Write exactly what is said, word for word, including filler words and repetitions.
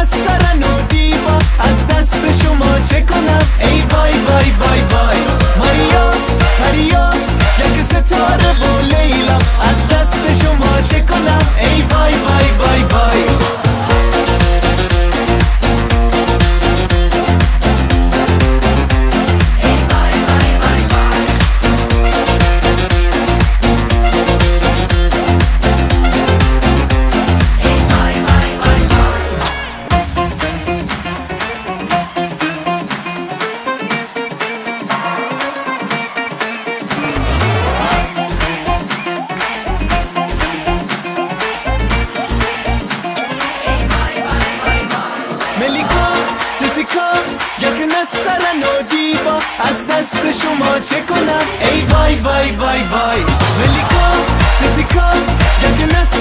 نسترن و دیبا، از دست شما چه کنم ای وای وای وای وای. ماریا پریا یک ستاره و لیلا، از دست شما چه کنم ای وای وای وای وای. ملیکا جسیکا یک نسترن و دیبا، از دست شما چه کنم ای وای وای وای وای. ملیکا جسیکا یک نسترن